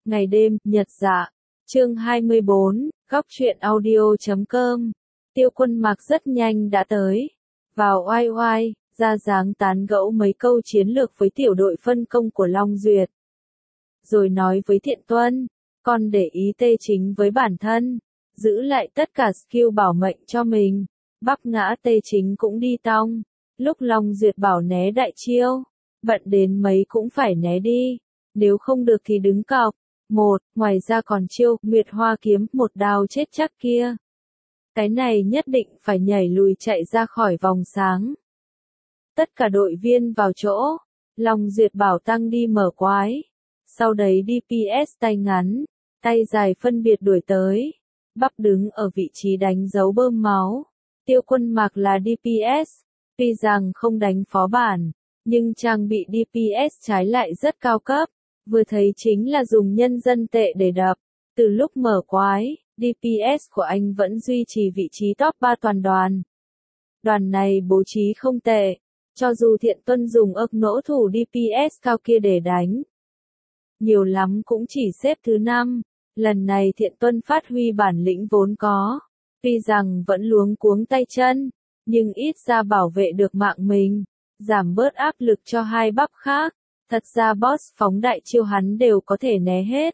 Ngày đêm, nhật dạ. Chương 24, góc truyện audio.com. Tiêu Quân Mạc rất nhanh đã tới. Vào oai oai, ra dáng tán gẫu mấy câu chiến lược với tiểu đội phân công của Long Duyệt. Rồi nói với Thiện Tuân, con để ý tê chính với bản thân, giữ lại tất cả skill bảo mệnh cho mình. Bắp ngã tê chính cũng đi tong. Lúc Long Duyệt bảo né đại chiêu, bận đến mấy cũng phải né đi. Nếu không được thì đứng cọc. Ngoài ra còn chiêu Nguyệt Hoa kiếm một đao chết chắc kia. Cái này nhất định phải nhảy lùi chạy ra khỏi vòng sáng. Tất cả đội viên vào chỗ. Long Duyệt bảo tăng đi mở quái. Sau đấy DPS tay ngắn, tay dài phân biệt đuổi tới. Bắp đứng ở vị trí đánh dấu bơm máu. Tiêu Quân Mạc là DPS. Tuy rằng không đánh phó bản, nhưng trang bị DPS trái lại rất cao cấp. Vừa thấy chính là dùng nhân dân tệ để đập. Từ lúc mở quái, DPS của anh vẫn duy trì vị trí top 3 toàn đoàn. Đoàn này bố trí không tệ, cho dù Thiện Tuân dùng ức nỗ thủ DPS cao kia để đánh. Nhiều lắm cũng chỉ xếp thứ 5, lần này Thiện Tuân phát huy bản lĩnh vốn có. Tuy rằng vẫn luống cuống tay chân, nhưng ít ra bảo vệ được mạng mình, giảm bớt áp lực cho hai bắp khác. Thật ra boss phóng đại chiêu hắn đều có thể né hết.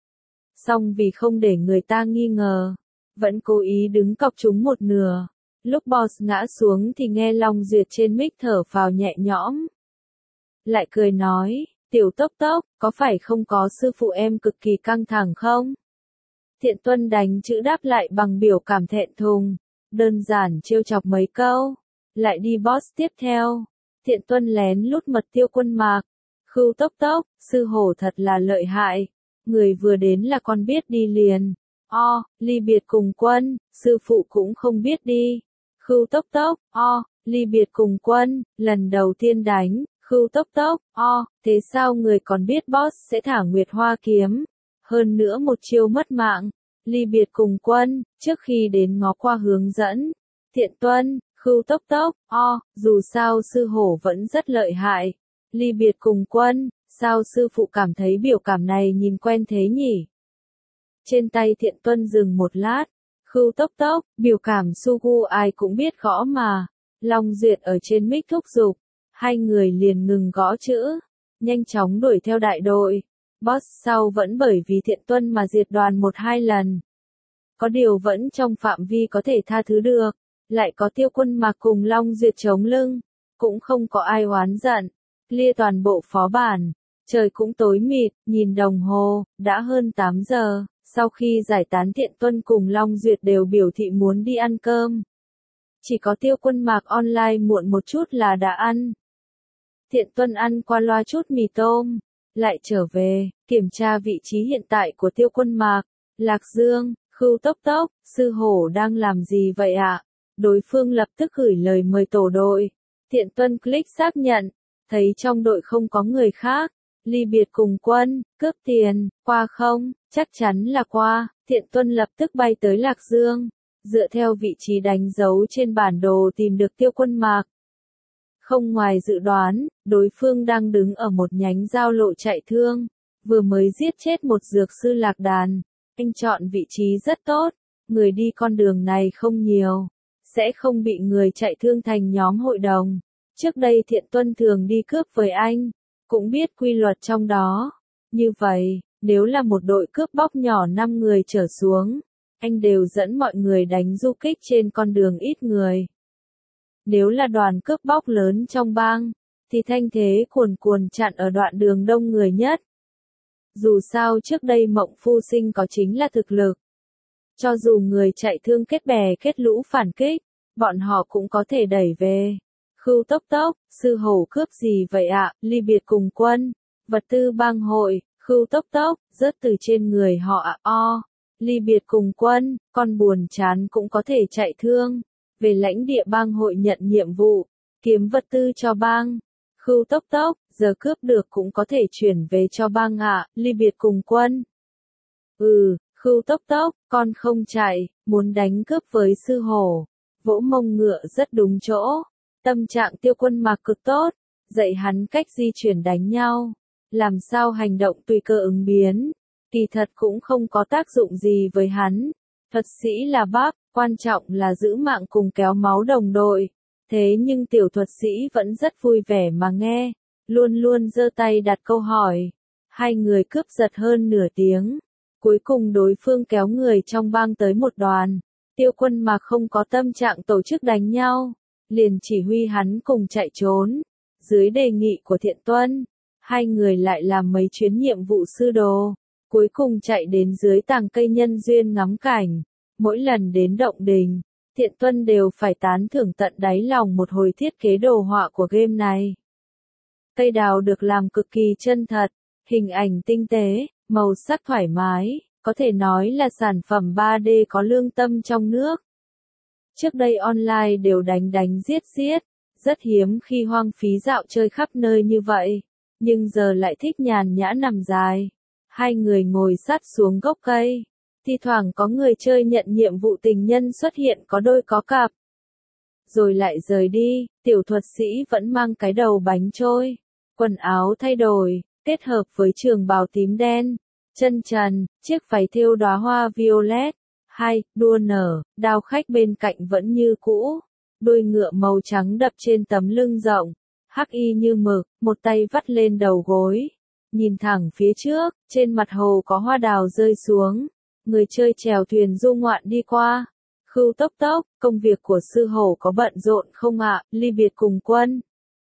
Song vì không để người ta nghi ngờ, vẫn cố ý đứng cọc chúng một nửa. Lúc boss ngã xuống thì nghe Long Duyệt trên mic thở phào nhẹ nhõm. Lại cười nói, tiểu tốc tốc, có phải không có sư phụ em cực kỳ căng thẳng không? Thiện Tuân đánh chữ đáp lại bằng biểu cảm thẹn thùng, đơn giản trêu chọc mấy câu. Lại đi boss tiếp theo. Thiện Tuân lén lút mật Tiêu Quân Mạc. Khưu tốc tốc, sư hổ thật là lợi hại. Người vừa đến là con biết đi liền. Ly biệt cùng quân, sư phụ cũng không biết đi. Khưu tốc tốc, ly biệt cùng quân, lần đầu tiên đánh. Khưu tốc tốc, thế sao người còn biết boss sẽ thả Nguyệt Hoa kiếm. Hơn nữa một chiêu mất mạng. Ly biệt cùng quân, trước khi đến ngó qua hướng dẫn. Thiện Tuân, Khưu tốc tốc, dù sao sư hổ vẫn rất lợi hại. Ly biệt cùng quân, sao sư phụ cảm thấy biểu cảm này nhìn quen thế nhỉ? Trên tay Thiện Tuân dừng một lát. Khưu tốc tốc, biểu cảm Sugu ai cũng biết gõ mà. Long Duyệt ở trên mic thúc giục. Hai người liền ngừng gõ chữ. Nhanh chóng đuổi theo đại đội. Boss sau vẫn bởi vì Thiện Tuân mà diệt đoàn 1-2 lần. Có điều vẫn trong phạm vi có thể tha thứ được. Lại có Tiêu Quân Mạc cùng Long Duyệt chống lưng. Cũng không có ai oán giận. Clear toàn bộ phó bản. Trời cũng tối mịt, nhìn đồng hồ, đã hơn 8 giờ. Sau khi giải tán Thiện Tuân cùng Long Duyệt đều biểu thị muốn đi ăn cơm. Chỉ có Tiêu Quân Mạc online muộn một chút là đã ăn. Thiện Tuân ăn qua loa chút mì tôm. Lại trở về, kiểm tra vị trí hiện tại của Tiêu Quân Mạc. Lạc Dương, Khưu tốc tốc, sư hổ đang làm gì vậy ạ? Đối phương lập tức gửi lời mời tổ đội. Thiện Tuân click xác nhận. Thấy trong đội không có người khác. Ly biệt cùng quân, cướp tiền, qua không? Chắc chắn là qua. Thiện Tuân lập tức bay tới Lạc Dương. Dựa theo vị trí đánh dấu trên bản đồ tìm được Tiêu Quân Mạc. Không ngoài dự đoán, đối phương đang đứng ở một nhánh giao lộ chạy thương. Vừa mới giết chết một dược sư lạc đàn. Anh chọn vị trí rất tốt. Người đi con đường này không nhiều. Sẽ không bị người chạy thương thành nhóm hội đồng. Trước đây Thiện Tuân thường đi cướp với anh. Cũng biết quy luật trong đó. Như vậy, nếu là một đội cướp bóc nhỏ 5 người trở xuống, anh đều dẫn mọi người đánh du kích trên con đường ít người. Nếu là đoàn cướp bóc lớn trong bang, thì thanh thế cuồn cuồn chặn ở đoạn đường đông người nhất. Dù sao trước đây Mộng Phu Sinh có chính là thực lực. Cho dù người chạy thương kết bè kết lũ phản kích, bọn họ cũng có thể đẩy về. Khưu tốc tốc, sư hổ cướp gì vậy ạ? Ly biệt cùng quân, vật tư bang hội. Khưu tốc tốc, rớt từ trên người họ ạ. Ly biệt cùng quân, con buồn chán cũng có thể chạy thương. Về lãnh địa bang hội nhận nhiệm vụ, kiếm vật tư cho bang. Khưu tốc tốc, giờ cướp được cũng có thể chuyển về cho bang ạ. Ly biệt cùng quân. Khưu tốc tốc, con không chạy, muốn đánh cướp với sư hổ. Vỗ mông ngựa rất đúng chỗ. Tâm trạng Tiêu Quân Mạc cực tốt, dạy hắn cách di chuyển đánh nhau. Làm sao hành động tùy cơ ứng biến. Kỳ thật cũng không có tác dụng gì với hắn. Thuật sĩ là bắp, quan trọng là giữ mạng cùng kéo máu đồng đội. Thế nhưng tiểu thuật sĩ vẫn rất vui vẻ mà nghe, luôn luôn giơ tay đặt câu hỏi. Hai người cướp giật hơn nửa tiếng. Cuối cùng đối phương kéo người trong bang tới một đoàn. Tiêu Quân mà không có tâm trạng tổ chức đánh nhau, liền chỉ huy hắn cùng chạy trốn. Dưới đề nghị của Thiện Tuân, hai người lại làm mấy chuyến nhiệm vụ sư đồ. Cuối cùng chạy đến dưới tàng cây nhân duyên ngắm cảnh. Mỗi lần đến động đình, Thiện Tuân đều phải tán thưởng tận đáy lòng một hồi thiết kế đồ họa của game này. Cây đào được làm cực kỳ chân thật, hình ảnh tinh tế, màu sắc thoải mái, có thể nói là sản phẩm 3D có lương tâm trong nước. Trước đây online đều đánh đánh giết giết, rất hiếm khi hoang phí dạo chơi khắp nơi như vậy, nhưng giờ lại thích nhàn nhã nằm dài. Hai người ngồi sát xuống gốc cây, thi thoảng có người chơi nhận nhiệm vụ tình nhân xuất hiện có đôi có cặp. Rồi lại rời đi, tiểu thuật sĩ vẫn mang cái đầu bánh trôi, quần áo thay đổi, kết hợp với trường bào tím đen, chân trần, chiếc váy thêu đóa hoa violet. Đua nở, đao khách bên cạnh vẫn như cũ, đuôi ngựa màu trắng đập trên tấm lưng rộng, hắc y như mực, một tay vắt lên đầu gối. Nhìn thẳng phía trước, trên mặt hồ có hoa đào rơi xuống, người chơi chèo thuyền du ngoạn đi qua. Khưu Tốc Tốc, công việc của sư hổ có bận rộn không ạ? Ly biệt cùng quân.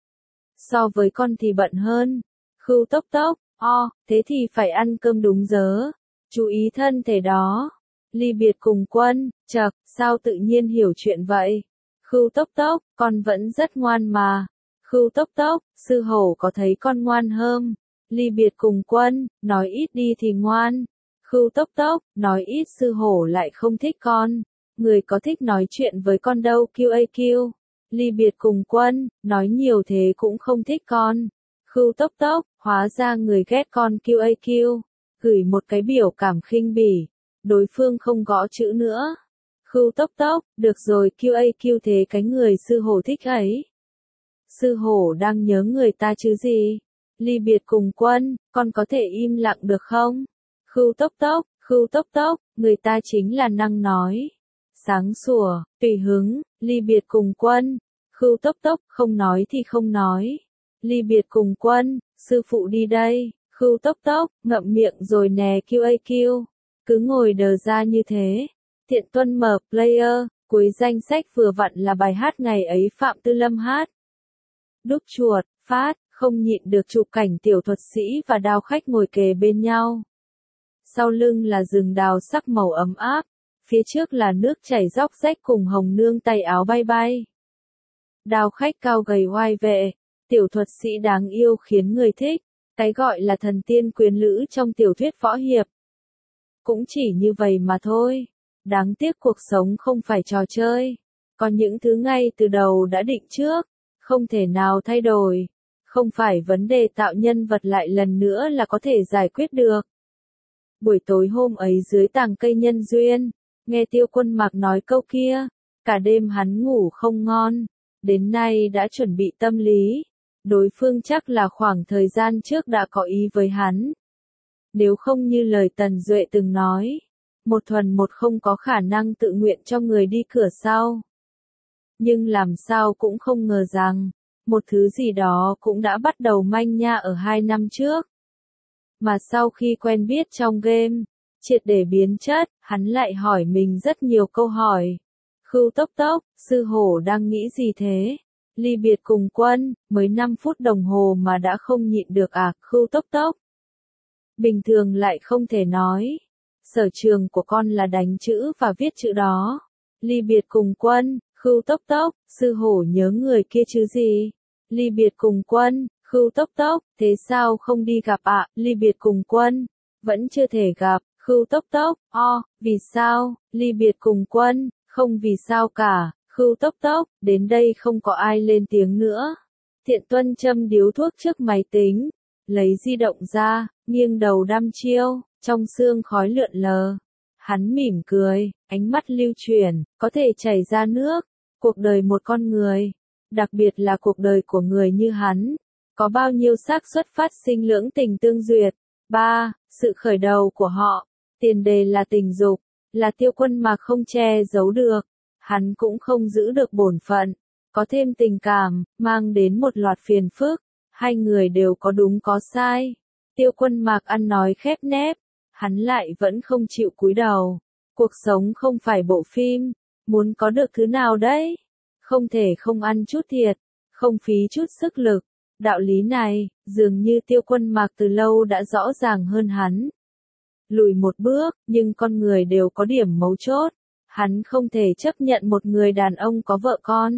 So với con thì bận hơn. Khưu Tốc Tốc, thế thì phải ăn cơm đúng giờ. Chú ý thân thể đó. Ly biệt cùng quân, chậc, sao tự nhiên hiểu chuyện vậy? Khưu Tốc Tốc, con vẫn rất ngoan mà. Khưu Tốc Tốc, sư hổ có thấy con ngoan hơn? Ly biệt cùng quân, nói ít đi thì ngoan. Khưu Tốc Tốc, nói ít sư hổ lại không thích con. Người có thích nói chuyện với con đâu QAQ. Ly biệt cùng quân, nói nhiều thế cũng không thích con. Khưu Tốc Tốc, hóa ra người ghét con QAQ. Gửi một cái biểu cảm khinh bỉ. Đối phương không gõ chữ nữa. Khưu Tốc Tốc, được rồi QAQ thế cái người sư hổ thích ấy. Sư hổ đang nhớ người ta chứ gì? Ly biệt cùng quân, con có thể im lặng được không? Khưu Tốc Tốc, người ta chính là năng nói. Sáng sủa, tùy hứng, ly biệt cùng quân. Khưu Tốc Tốc, không nói thì không nói. Ly biệt cùng quân, sư phụ đi đây. Khưu Tốc Tốc, ngậm miệng rồi nè QAQ. Cứ ngồi đờ ra như thế. Thiện Tuân mở player, cuối danh sách vừa vặn là bài hát ngày ấy Phạm Tư Lâm hát. Đúc chuột, phát, không nhịn được chụp cảnh tiểu thuật sĩ và đao khách ngồi kề bên nhau. Sau lưng là rừng đào sắc màu ấm áp, phía trước là nước chảy róc rách cùng hồng nương tay áo bay bay. Đao khách cao gầy oai vệ, tiểu thuật sĩ đáng yêu khiến người thích, cái gọi là thần tiên quyến lữ trong tiểu thuyết võ hiệp. Cũng chỉ như vậy mà thôi, đáng tiếc cuộc sống không phải trò chơi, còn những thứ ngay từ đầu đã định trước, không thể nào thay đổi, không phải vấn đề tạo nhân vật lại lần nữa là có thể giải quyết được. Buổi tối hôm ấy dưới tàng cây nhân duyên, nghe Tiêu Quân Mạc nói câu kia, cả đêm hắn ngủ không ngon, đến nay đã chuẩn bị tâm lý, đối phương chắc là khoảng thời gian trước đã có ý với hắn. Nếu không như lời Tần Duệ từng nói, một thuần một không có khả năng tự nguyện cho người đi cửa sau. Nhưng làm sao cũng không ngờ rằng, một thứ gì đó cũng đã bắt đầu manh nha ở 2 năm trước. Mà sau khi quen biết trong game, triệt để biến chất, hắn lại hỏi mình rất nhiều câu hỏi. Khưu Tốc Tốc, sư hổ đang nghĩ gì thế? Ly biệt cùng quân, mới 5 phút đồng hồ mà đã không nhịn được à? Khưu Tốc Tốc. Bình thường lại không thể nói. Sở trường của con là đánh chữ và viết chữ đó. Ly biệt cùng quân, Khưu Tốc Tốc, sư hổ nhớ người kia chứ gì? Ly biệt cùng quân, Khưu Tốc Tốc, thế sao không đi gặp ạ? Ly biệt cùng quân, vẫn chưa thể gặp. Khưu Tốc Tốc, vì sao? Ly biệt cùng quân, không vì sao cả. Khưu Tốc Tốc, đến đây không có ai lên tiếng nữa. Thiện Tuân châm điếu thuốc trước máy tính, lấy di động ra, nghiêng đầu đăm chiêu, trong sương khói lượn lờ. Hắn mỉm cười, ánh mắt lưu chuyển, có thể chảy ra nước. Cuộc đời một con người, đặc biệt là cuộc đời của người như hắn, có bao nhiêu xác suất phát sinh lưỡng tình tương duyệt. Sự khởi đầu của họ, tiền đề là tình dục, là Tiêu Quân Mạc không che giấu được, hắn cũng không giữ được bổn phận, có thêm tình cảm, mang đến một loạt phiền phức, hai người đều có đúng có sai. Tiêu Quân Mạc ăn nói khép nép, hắn lại vẫn không chịu cúi đầu. Cuộc sống không phải bộ phim, muốn có được thứ nào đấy, không thể không ăn chút thiệt, không phí chút sức lực. Đạo lý này, dường như Tiêu Quân Mạc từ lâu đã rõ ràng hơn hắn. Lùi một bước, nhưng con người đều có điểm mấu chốt. Hắn không thể chấp nhận một người đàn ông có vợ con.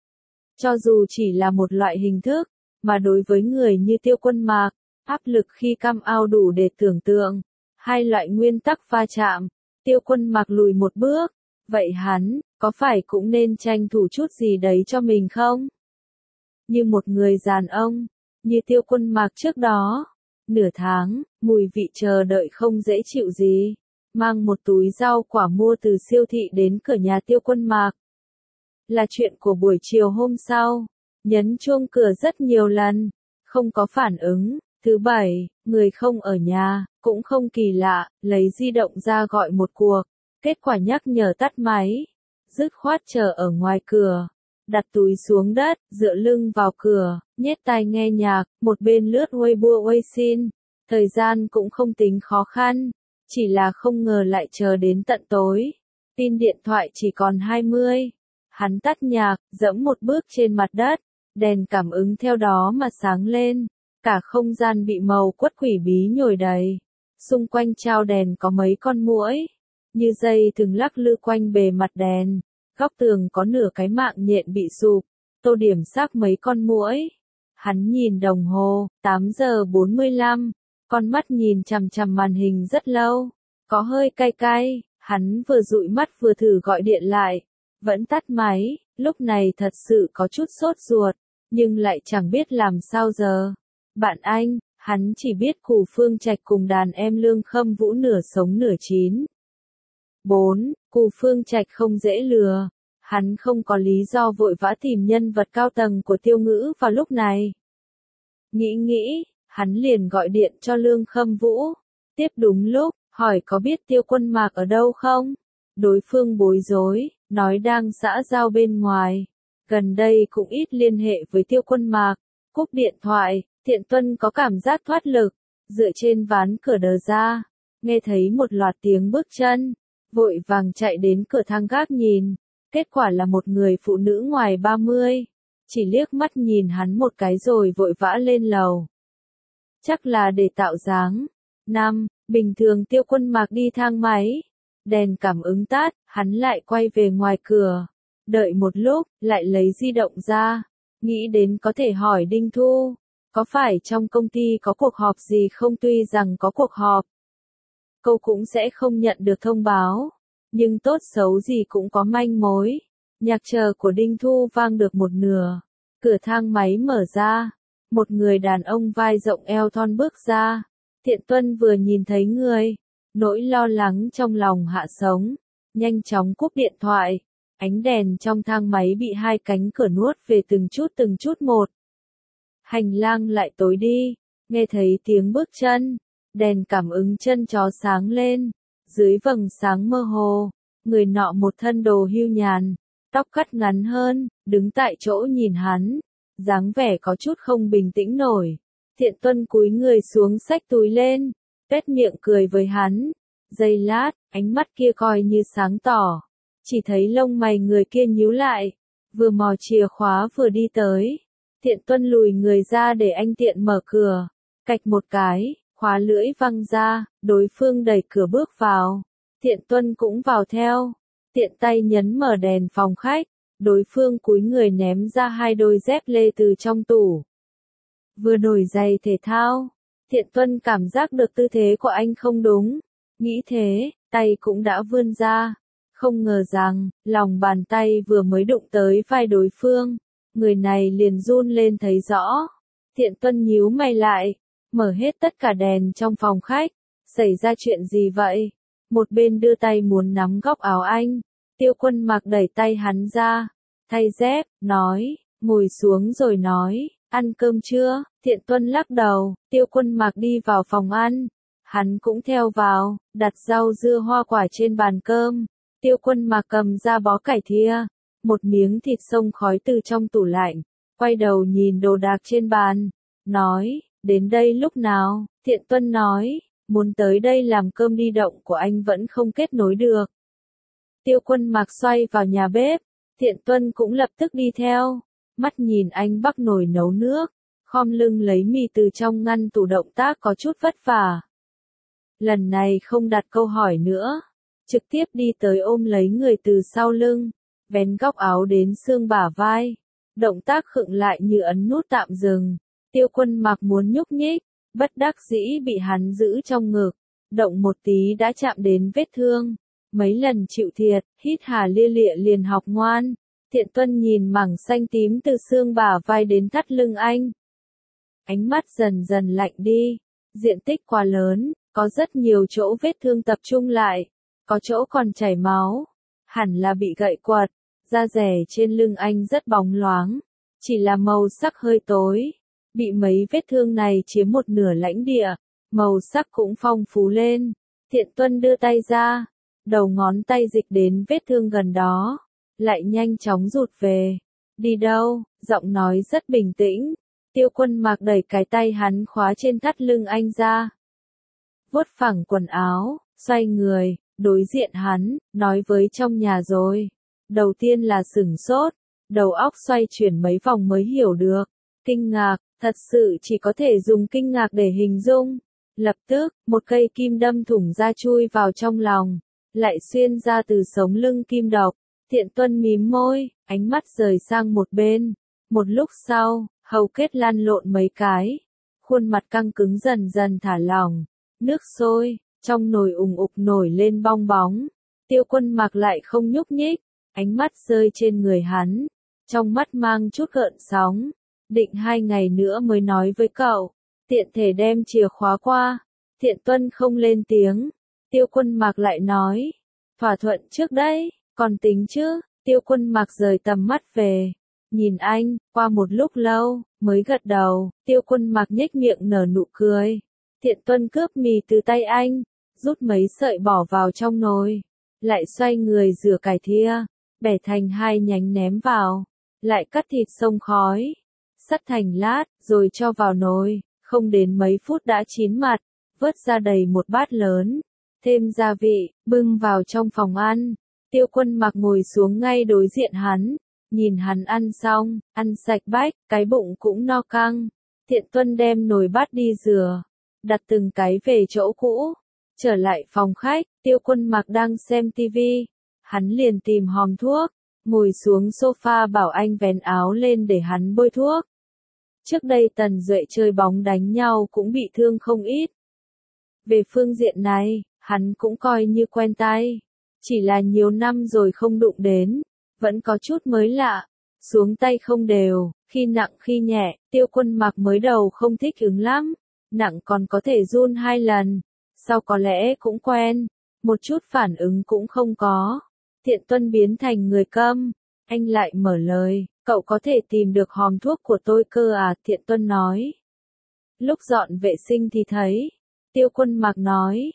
Cho dù chỉ là một loại hình thức, mà đối với người như Tiêu Quân Mạc, áp lực khi cam ao đủ để tưởng tượng. Hai loại nguyên tắc va chạm, Tiêu Quân Mạc lùi một bước. Vậy hắn, có phải cũng nên tranh thủ chút gì đấy cho mình không? Như một người đàn ông, như Tiêu Quân Mạc trước đó. Nửa tháng, mùi vị chờ đợi không dễ chịu gì. Mang một túi rau quả mua từ siêu thị đến cửa nhà Tiêu Quân Mạc. Là chuyện của buổi chiều hôm sau. Nhấn chuông cửa rất nhiều lần. Không có phản ứng. Thứ bảy, người không ở nhà, cũng không kỳ lạ, lấy di động ra gọi một cuộc. Kết quả nhắc nhở tắt máy. Dứt khoát chờ ở ngoài cửa. Đặt túi xuống đất, dựa lưng vào cửa, nhét tai nghe nhạc, một bên lướt Weibo Weixin. Thời gian cũng không tính khó khăn, chỉ là không ngờ lại chờ đến tận tối. Pin điện thoại chỉ còn 20. Hắn tắt nhạc, dẫm một bước trên mặt đất, đèn cảm ứng theo đó mà sáng lên. Cả không gian bị màu quất quỷ bí nhồi đầy. Xung quanh trao đèn có mấy con muỗi, như dây thừng lắc lư quanh bề mặt đèn. Góc tường có nửa cái mạng nhện bị sụp, tô điểm xác mấy con muỗi. Hắn nhìn đồng hồ, 8 giờ 45, con mắt nhìn chằm chằm màn hình rất lâu, có hơi cay cay, hắn vừa dụi mắt vừa thử gọi điện lại, vẫn tắt máy, lúc này thật sự có chút sốt ruột, nhưng lại chẳng biết làm sao giờ. Bạn anh, hắn chỉ biết Cù Phương Trạch cùng đàn em Lương Khâm Vũ nửa sống nửa chín. 4. Cù Phương Trạch không dễ lừa. Hắn không có lý do vội vã tìm nhân vật cao tầng của Tiêu Ngữ vào lúc này. Nghĩ, hắn liền gọi điện cho Lương Khâm Vũ. Tiếp đúng lúc, hỏi có biết Tiêu Quân Mạc ở đâu không? Đối phương bối rối, nói đang xã giao bên ngoài. Gần đây cũng ít liên hệ với Tiêu Quân Mạc. Cúp điện thoại, Thiện Tuân có cảm giác thoát lực, dựa trên ván cửa đờ ra, nghe thấy một loạt tiếng bước chân, vội vàng chạy đến cửa thang gác nhìn, kết quả là một người phụ nữ ngoài 30, chỉ liếc mắt nhìn hắn một cái rồi vội vã lên lầu. Chắc là để tạo dáng. 5. Bình thường Tiêu Quân Mạc đi thang máy, đèn cảm ứng tắt, hắn lại quay về ngoài cửa, đợi một lúc, lại lấy di động ra, nghĩ đến có thể hỏi Đinh Thu. Có phải trong công ty có cuộc họp gì không? Tuy rằng có cuộc họp, cô cũng sẽ không nhận được thông báo, nhưng tốt xấu gì cũng có manh mối. Nhạc chờ của Đinh Thu vang được một nửa, cửa thang máy mở ra, một người đàn ông vai rộng eo thon bước ra. Thiện Tuân vừa nhìn thấy người, nỗi lo lắng trong lòng hạ sống, nhanh chóng cúp điện thoại. Ánh đèn trong thang máy bị hai cánh cửa nuốt về từng chút một. Hành lang lại tối đi, nghe thấy tiếng bước chân, đèn cảm ứng chân chó sáng lên, dưới vầng sáng mơ hồ, người nọ một thân đồ hưu nhàn, tóc cắt ngắn hơn, đứng tại chỗ nhìn hắn, dáng vẻ có chút không bình tĩnh nổi. Thiện Tuân cúi người xuống xách túi lên, tuét miệng cười với hắn. Giây lát, ánh mắt kia coi như sáng tỏ, chỉ thấy lông mày người kia nhíu lại, vừa mò chìa khóa vừa đi tới. Thiện Tuân lùi người ra để anh tiện mở cửa, cạch một cái, khóa lưỡi văng ra, đối phương đẩy cửa bước vào. Thiện Tuân cũng vào theo, tiện tay nhấn mở đèn phòng khách, đối phương cúi người ném ra hai đôi dép lê từ trong tủ. Vừa đổi giày thể thao, Thiện Tuân cảm giác được tư thế của anh không đúng, nghĩ thế, tay cũng đã vươn ra, không ngờ rằng, lòng bàn tay vừa mới đụng tới vai đối phương. Người này liền run lên thấy rõ. Thiện Tuân nhíu mày lại, mở hết tất cả đèn trong phòng khách. Xảy ra chuyện gì vậy? Một bên đưa tay muốn nắm góc áo anh. Tiêu Quân Mạc đẩy tay hắn ra, thay dép, nói, ngồi xuống rồi nói, ăn cơm chưa? Thiện Tuân lắc đầu. Tiêu Quân Mạc đi vào phòng ăn. Hắn cũng theo vào, đặt rau dưa hoa quả trên bàn cơm. Tiêu Quân Mạc cầm ra bó cải thia, một miếng thịt xông khói từ trong tủ lạnh, quay đầu nhìn đồ đạc trên bàn, nói, đến đây lúc nào? Thiện Tuân nói, muốn tới đây làm cơm đi, động của anh vẫn không kết nối được. Tiêu Quân Mạc xoay vào nhà bếp, Thiện Tuân cũng lập tức đi theo, mắt nhìn anh bắc nồi nấu nước, khom lưng lấy mì từ trong ngăn tủ, động tác có chút vất vả. Lần này không đặt câu hỏi nữa, trực tiếp đi tới ôm lấy người từ sau lưng, vén góc áo đến xương bả vai, động tác khựng lại như ấn nút tạm dừng. Tiêu Quân Mạc muốn nhúc nhích, bất đắc dĩ bị hắn giữ trong ngực, động một tí đã chạm đến vết thương. Mấy lần chịu thiệt, hít hà lia lịa liền học ngoan. Thiện Tuân nhìn mảng xanh tím từ xương bả vai đến thắt lưng anh. Ánh mắt dần dần lạnh đi, diện tích quá lớn, có rất nhiều chỗ vết thương tập trung lại, có chỗ còn chảy máu, hẳn là bị gậy quật. Da rẻ trên lưng anh rất bóng loáng, chỉ là màu sắc hơi tối, bị mấy vết thương này chiếm một nửa lãnh địa, màu sắc cũng phong phú lên. Thiện Tuân đưa tay ra, đầu ngón tay dịch đến vết thương gần đó, lại nhanh chóng rụt về. Đi đâu? Giọng nói rất bình tĩnh. Tiêu Quân Mạc đẩy cái tay hắn khóa trên thắt lưng anh ra, vuốt phẳng quần áo, xoay người, đối diện hắn, nói với trong nhà rồi. Đầu tiên là sửng sốt, đầu óc xoay chuyển mấy vòng mới hiểu được. Kinh ngạc, thật sự chỉ có thể dùng kinh ngạc để hình dung. Lập tức, một cây kim đâm thủng ra chui vào trong lòng, lại xuyên ra từ sống lưng kim độc. Thiện Tuân mím môi, ánh mắt rời sang một bên. Một lúc sau, hầu kết lăn lộn mấy cái, khuôn mặt căng cứng dần dần thả lỏng. Nước sôi, trong nồi ùng ục nổi lên bong bóng. Tiêu Quân Mạc lại không nhúc nhích, ánh mắt rơi trên người hắn, trong mắt mang chút gợn sóng. Định 2 ngày nữa mới nói với cậu, tiện thể đem chìa khóa qua. Thiện Tuân không lên tiếng. Tiêu Quân Mạc lại nói, thỏa thuận trước đấy, còn tính chứ. Tiêu Quân Mạc rời tầm mắt về, nhìn anh, qua một lúc lâu, mới gật đầu. Tiêu Quân Mạc nhếch miệng nở nụ cười. Thiện Tuân cướp mì từ tay anh, rút mấy sợi bỏ vào trong nồi, lại xoay người rửa cải thia, bẻ thành 2 nhánh ném vào, lại cắt thịt xông khói, sắt thành lát, rồi cho vào nồi, không đến mấy phút đã chín mặt, vớt ra đầy một bát lớn, thêm gia vị, bưng vào trong phòng ăn. Tiêu Quân Mạc ngồi xuống ngay đối diện hắn, nhìn hắn ăn xong, ăn sạch bách, cái bụng cũng no căng. Thiện Tuân đem nồi bát đi rửa, đặt từng cái về chỗ cũ. Trở lại phòng khách, Tiêu Quân Mạc đang xem tivi, hắn liền tìm hòm thuốc, ngồi xuống sofa bảo anh vén áo lên để hắn bôi thuốc. Trước đây Tần Duệ chơi bóng đánh nhau cũng bị thương không ít. Về phương diện này, hắn cũng coi như quen tay, chỉ là nhiều năm rồi không đụng đến, vẫn có chút mới lạ, xuống tay không đều, khi nặng khi nhẹ. Tiêu Quân Mạc mới đầu không thích ứng lắm, nặng còn có thể run 2 lần, sau có lẽ cũng quen, một chút phản ứng cũng không có. Thiện Tuân biến thành người câm, anh lại mở lời, cậu có thể tìm được hòm thuốc của tôi cơ à? Thiện Tuân nói, lúc dọn vệ sinh thì thấy. Tiêu Quân Mạc nói,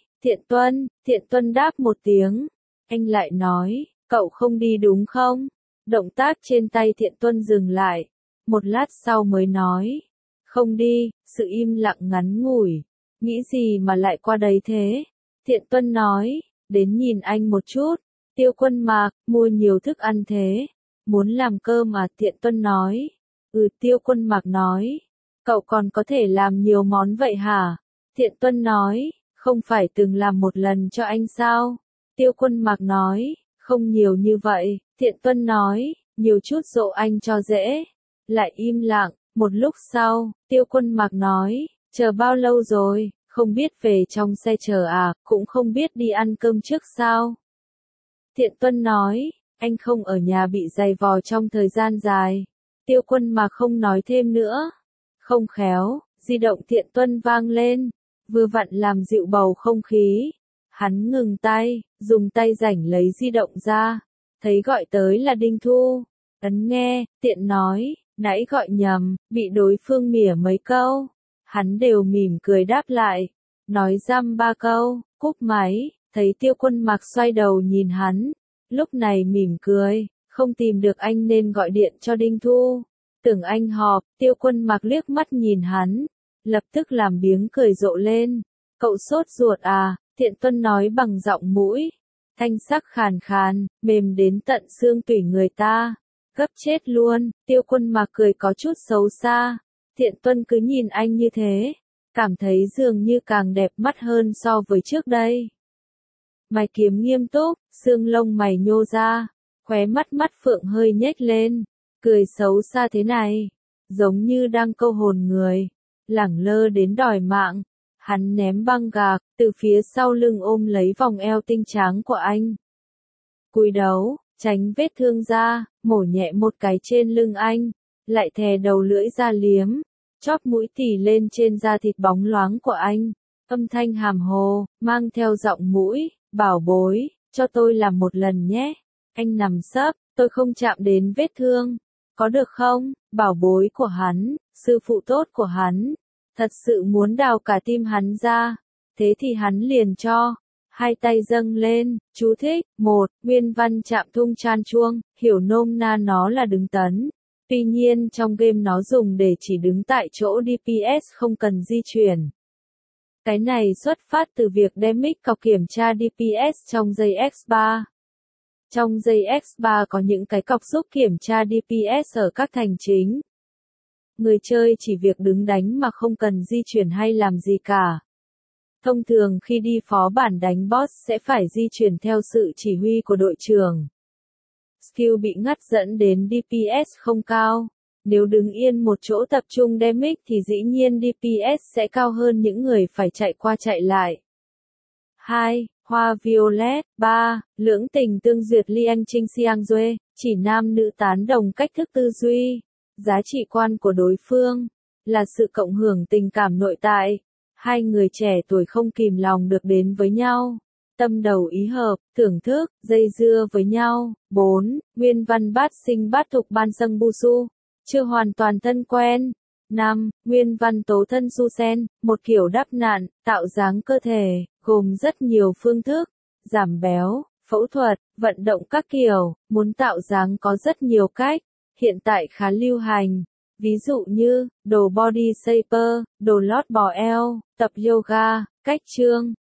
Thiện Tuân đáp một tiếng, anh lại nói, cậu không đi đúng không? Động tác trên tay Thiện Tuân dừng lại, một lát sau mới nói, không đi. Sự im lặng ngắn ngủi, nghĩ gì mà lại qua đấy thế? Thiện Tuân nói, đến nhìn anh một chút. Tiêu Quân Mạc, mua nhiều thức ăn thế, muốn làm cơm à? Thiện Tuân nói, Tiêu Quân Mạc nói, cậu còn có thể làm nhiều món vậy hả? Thiện Tuân nói, không phải từng làm một lần cho anh sao? Tiêu Quân Mạc nói, không nhiều như vậy. Thiện Tuân nói, nhiều chút dỗ anh cho dễ. Lại im lặng, một lúc sau, Tiêu Quân Mạc nói, chờ bao lâu rồi? Không biết về trong xe chờ à, cũng không biết đi ăn cơm trước sao? Thiện Tuân nói, anh không ở nhà bị dày vò trong thời gian dài. Tiêu Quân Mạc không nói thêm nữa. Không khéo, di động Thiện Tuân vang lên, vừa vặn làm dịu bầu không khí. Hắn ngừng tay, dùng tay rảnh lấy di động ra, thấy gọi tới là Đinh Thu. Ấn nghe, tiện nói, nãy gọi nhầm, bị đối phương mỉa mấy câu. Hắn đều mỉm cười đáp lại, nói dăm ba câu, cúp máy, thấy Tiêu Quân Mặc xoay đầu nhìn hắn, lúc này mỉm cười, không tìm được anh nên gọi điện cho Đinh Thu. Tưởng anh họp, Tiêu Quân Mặc liếc mắt nhìn hắn, lập tức làm biếng cười rộ lên. Cậu sốt ruột à, Thiện Tuân nói bằng giọng mũi, thanh sắc khàn khàn, mềm đến tận xương tủy người ta. Gấp chết luôn, Tiêu Quân Mặc cười có chút xấu xa. Thiện Tuân cứ nhìn anh như thế, cảm thấy dường như càng đẹp mắt hơn so với trước đây. Mày kiếm nghiêm túc, xương lông mày nhô ra, khóe mắt phượng hơi nhếch lên, cười xấu xa thế này, giống như đang câu hồn người, lẳng lơ đến đòi mạng. Hắn ném băng gạc, từ phía sau lưng ôm lấy vòng eo tinh tráng của anh. Cúi đầu, tránh vết thương ra, mổ nhẹ một cái trên lưng anh, lại thè đầu lưỡi ra liếm, chóp mũi tỉ lên trên da thịt bóng loáng của anh. Âm thanh hàm hồ, mang theo giọng mũi, bảo bối, cho tôi làm một lần nhé. Anh nằm sấp, tôi không chạm đến vết thương. Có được không, bảo bối của hắn, sư phụ tốt của hắn. Thật sự muốn đào cả tim hắn ra. Thế thì hắn liền cho. Hai tay dâng lên, chú thích, 1. Nguyên văn chạm thung chan chuông, hiểu nôm na nó là đứng tấn. Tuy nhiên trong game nó dùng để chỉ đứng tại chỗ DPS không cần di chuyển. Cái này xuất phát từ việc đem mic cọc kiểm tra DPS trong dây X3. Trong dây X3 có những cái cọc giúp kiểm tra DPS ở các thành chính. Người chơi chỉ việc đứng đánh mà không cần di chuyển hay làm gì cả. Thông thường khi đi phó bản đánh boss sẽ phải di chuyển theo sự chỉ huy của đội trưởng. Skill bị ngắt dẫn đến DPS không cao. Nếu đứng yên một chỗ tập trung damage thì dĩ nhiên DPS sẽ cao hơn những người phải chạy qua chạy lại. 2. Hoa Violet. 3. Lưỡng tình tương duyệt Liang Trinh Xiang Duê, chỉ nam nữ tán đồng cách thức tư duy. Giá trị quan của đối phương là sự cộng hưởng tình cảm nội tại. Hai người trẻ tuổi không kìm lòng được đến với nhau. Tâm đầu ý hợp, thưởng thức, dây dưa với nhau. 4. Nguyên văn bát sinh bát thục ban sâng bu su, chưa hoàn toàn thân quen. 5. Nguyên văn tố thân su sen, một kiểu đắp nạn, tạo dáng cơ thể, gồm rất nhiều phương thức, giảm béo, phẫu thuật, vận động các kiểu, muốn tạo dáng có rất nhiều cách, hiện tại khá lưu hành. Ví dụ như, đồ body shaper, đồ lót bò eo, tập yoga, cách trương.